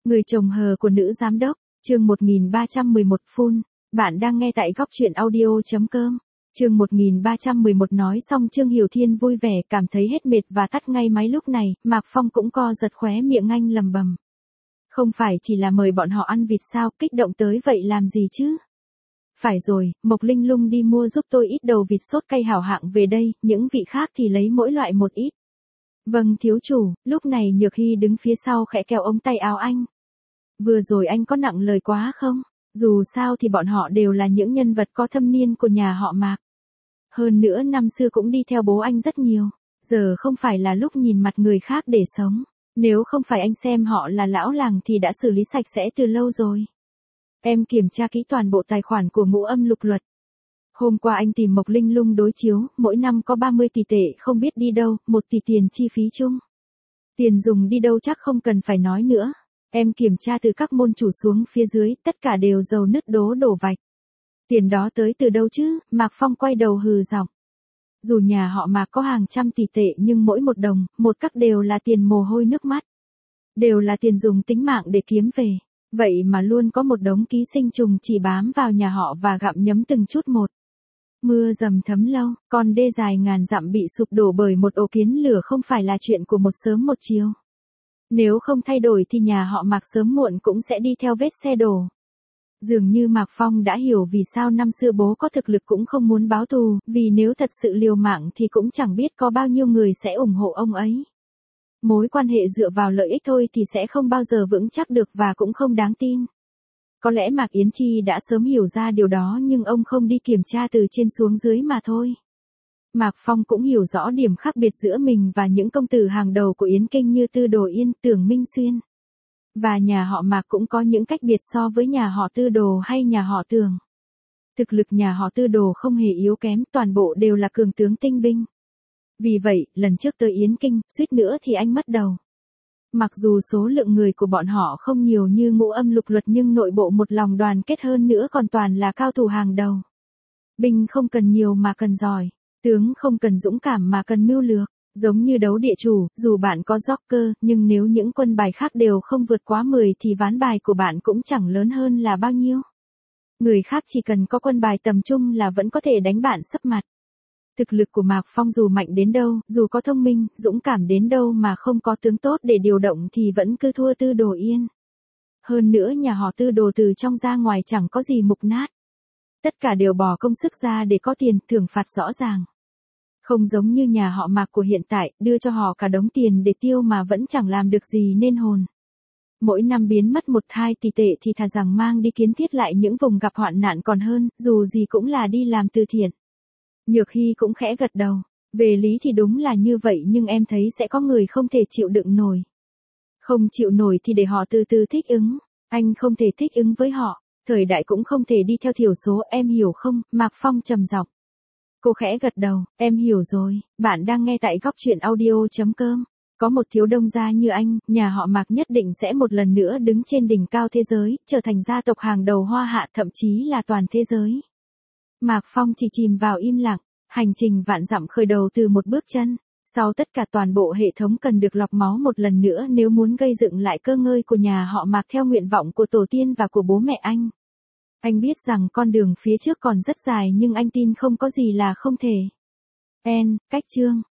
Người chồng hờ của nữ giám đốc, chương 1311 full, bạn đang nghe tại góc truyện audio.com. Chương 1311 nói xong Trương Hiểu Thiên vui vẻ cảm thấy hết mệt và tắt ngay máy lúc này, Mạc Phong cũng co giật khóe miệng anh lầm bầm. Không phải chỉ là mời bọn họ ăn vịt sao, kích động tới vậy làm gì chứ? Phải rồi, Mộc Linh Lung đi mua giúp tôi ít đầu vịt sốt cay hảo hạng về đây, những vị khác thì lấy mỗi loại một ít. Vâng thiếu chủ, lúc này Nhược Hy đứng phía sau khẽ kéo ống tay áo anh. Vừa rồi anh có nặng lời quá không? Dù sao thì bọn họ đều là những nhân vật có thâm niên của nhà họ Mạc. Hơn nữa năm xưa cũng đi theo bố anh rất nhiều, giờ không phải là lúc nhìn mặt người khác để sống. Nếu không phải anh xem họ là lão làng thì đã xử lý sạch sẽ từ lâu rồi. Em kiểm tra kỹ toàn bộ tài khoản của Ngũ Âm Lục Luật. Hôm qua anh tìm Mộc Linh Lung đối chiếu, mỗi năm có 30 tỷ tệ không biết đi đâu, 1 tỷ tiền chi phí chung. Tiền dùng đi đâu chắc không cần phải nói nữa. Em kiểm tra từ các môn chủ xuống phía dưới, tất cả đều dầu nứt đổ vạch. Tiền đó tới từ đâu chứ? Mạc Phong quay đầu hừ giọng. Dù nhà họ Mạc có hàng trăm tỷ tệ nhưng mỗi một đồng, một cắc đều là tiền mồ hôi nước mắt. Đều là tiền dùng tính mạng để kiếm về. Vậy mà luôn có một đống ký sinh trùng chỉ bám vào nhà họ và gặm nhấm từng chút một. Mưa dầm thấm lâu, con đê dài ngàn dặm bị sụp đổ bởi một ổ kiến lửa không phải là chuyện của một sớm một chiều. Nếu không thay đổi thì nhà họ Mạc sớm muộn cũng sẽ đi theo vết xe đổ. Dường như Mạc Phong đã hiểu vì sao năm xưa bố có thực lực cũng không muốn báo thù, vì nếu thật sự liều mạng thì cũng chẳng biết có bao nhiêu người sẽ ủng hộ ông ấy. Mối quan hệ dựa vào lợi ích thôi thì sẽ không bao giờ vững chắc được và cũng không đáng tin. Có lẽ Mạc Yến Chi đã sớm hiểu ra điều đó nhưng ông không đi kiểm tra từ trên xuống dưới mà thôi. Mạc Phong cũng hiểu rõ điểm khác biệt giữa mình và những công tử hàng đầu của Yến Kinh như Tư Đồ Yên, Tưởng Minh Xuyên. Và nhà họ Mạc cũng có những cách biệt so với nhà họ Tư Đồ hay nhà họ Tưởng. Thực lực nhà họ Tư Đồ không hề yếu kém, toàn bộ đều là cường tướng tinh binh. Vì vậy, lần trước tới Yến Kinh, suýt nữa thì anh mất đầu. Mặc dù số lượng người của bọn họ không nhiều như Ngũ Âm Lục Luật nhưng nội bộ một lòng đoàn kết hơn nữa còn toàn là cao thủ hàng đầu. Binh không cần nhiều mà cần giỏi, tướng không cần dũng cảm mà cần mưu lược. Giống như đấu địa chủ, dù bạn có joker, nhưng nếu những quân bài khác đều không vượt quá 10 thì ván bài của bạn cũng chẳng lớn hơn là bao nhiêu. Người khác chỉ cần có quân bài tầm trung là vẫn có thể đánh bạn sấp mặt. Thực lực của Mạc Phong dù mạnh đến đâu, dù có thông minh, dũng cảm đến đâu mà không có tướng tốt để điều động thì vẫn cứ thua Tư Đồ Yên. Hơn nữa nhà họ Tư Đồ từ trong ra ngoài chẳng có gì mục nát. Tất cả đều bỏ công sức ra để có tiền, thưởng phạt rõ ràng. Không giống như nhà họ Mạc của hiện tại, đưa cho họ cả đống tiền để tiêu mà vẫn chẳng làm được gì nên hồn. Mỗi năm biến mất 1-2 tỷ tệ thì thà rằng mang đi kiến thiết lại những vùng gặp hoạn nạn còn hơn, dù gì cũng là đi làm từ thiện. Nhược Hy cũng khẽ gật đầu. Về lý thì đúng là như vậy nhưng em thấy sẽ có người không thể chịu đựng nổi. Không chịu nổi thì để họ từ từ thích ứng. Anh không thể thích ứng với họ. Thời đại cũng không thể đi theo thiểu số, em hiểu không? Mạc Phong trầm giọng. Cô khẽ gật đầu, em hiểu rồi, bạn đang nghe tại góc truyện audio.com. Có một thiếu đông gia như anh, nhà họ Mạc nhất định sẽ một lần nữa đứng trên đỉnh cao thế giới, trở thành gia tộc hàng đầu Hoa Hạ thậm chí là toàn thế giới. Mạc Phong chỉ chìm vào im lặng, hành trình vạn dặm khởi đầu từ một bước chân. Sau tất cả toàn bộ hệ thống cần được lọc máu một lần nữa nếu muốn gây dựng lại cơ ngơi của nhà họ Mạc theo nguyện vọng của tổ tiên và của bố mẹ anh. Anh biết rằng con đường phía trước còn rất dài nhưng anh tin không có gì là không thể. Cách chương